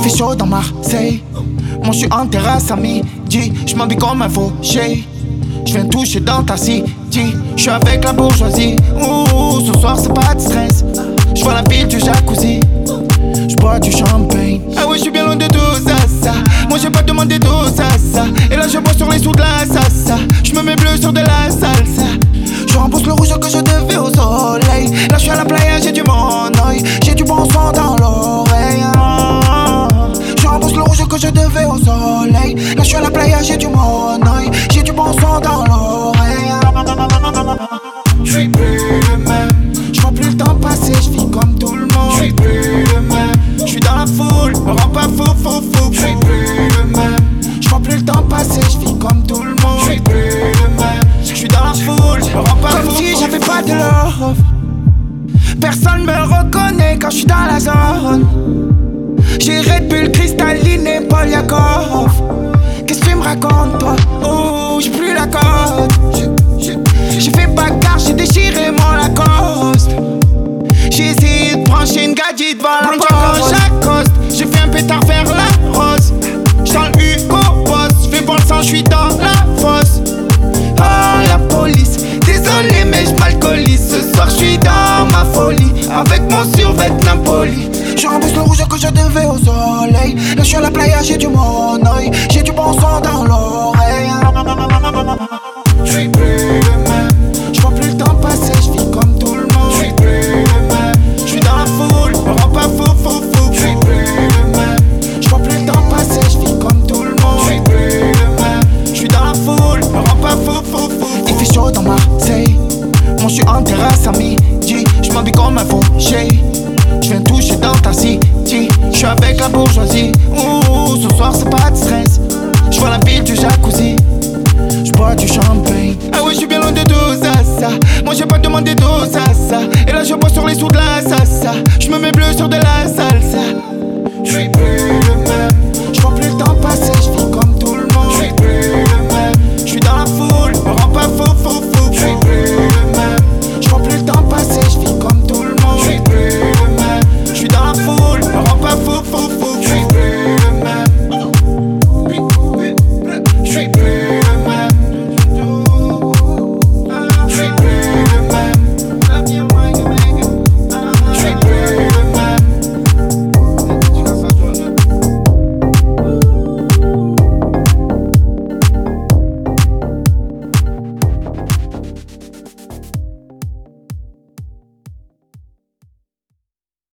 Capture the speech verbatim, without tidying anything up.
fait chaud dans Marseille. Moi je suis en terrasse à midi. Je m'habille comme un fauché. Je viens toucher dans ta city. Je suis avec la bourgeoisie. Ouh, ce soir c'est pas de stress. Je vois la ville du jacuzzi. Je bois du champagne. Ah ouais, je suis bien loin de tout ça, ça. Moi j'ai pas demandé tout ça, ça. Et là je bois sur les sous de la salsa. Je me mets bleu sur de la salsa. Je rembourse le rouge que je devais au soleil. Là je suis à la playa, j'ai du mon oeil. J'ai du bon son dans l'oreille. Je rembourse le rouge que je devais au soleil. Là je suis à la playa, j'ai du mon oeil. J'ai du bon son dans l'oreille. Je suis plus le même. Je vois plus le temps passer, je vis comme tout le monde. Je suis plus le même. Je suis dans la foule, me rends pas fou, fou, fou. Je suis plus le même. Je vois plus le temps passer, je vis comme tout le monde. Je suis plus le même. Je suis dans la foule, me rends pas comme fou. Comme si j'avais pas de love. Personne me reconnaît quand je suis dans la zone. J'ai Red Bull, cristalline et Polyakov. Qu'est-ce que tu me racontes toi? Oh, j'ai plus la cote. J'ai fait bagarre, j'ai déchiré mon Lacoste. J'ai essayé de brancher une gadget devant la poche. J'accoste, j'ai fait un pétard vers la rose. J'sens le Hugo Boss, j'fais bon le sang, j'suis dans la fosse. Oh la police, désolé mais j'm'alcoolise. Ce soir j'suis dans ma folie, avec mon survêt Napoli. Je rembourse le rouge que je devais au soleil. Là j'suis à la playa, j'ai du mon oeil. J'ai du bon son dans l'oreille. J'suis plus le même. J'vois plus le temps passer, j'vis comme tout le monde. J'suis plus le même. J'suis dans la foule, me rends pas fou, fou, fou. J'suis plus le même. J'vois plus le temps passer, j'vis comme tout le monde. J'suis plus le même. J'suis dans la foule, me rends pas fou, fou, fou. Il fait chaud dans Marseille. Moi j'suis en terrasse à midi. J'm'habille comme un fauché. J'viens toucher dans ta city. J'suis avec la bourgeoisie. Ouh, ce soir c'est pas de stress. J'vois la ville du jacuzzi. J'bois du champagne. Ah ouais, je suis bien loin de tout ça, ça. Moi j'ai pas demandé tout ça, ça. Et là je bois sur les sous de la salsa. Je me mets bleu sur de la salsa. Je suis plus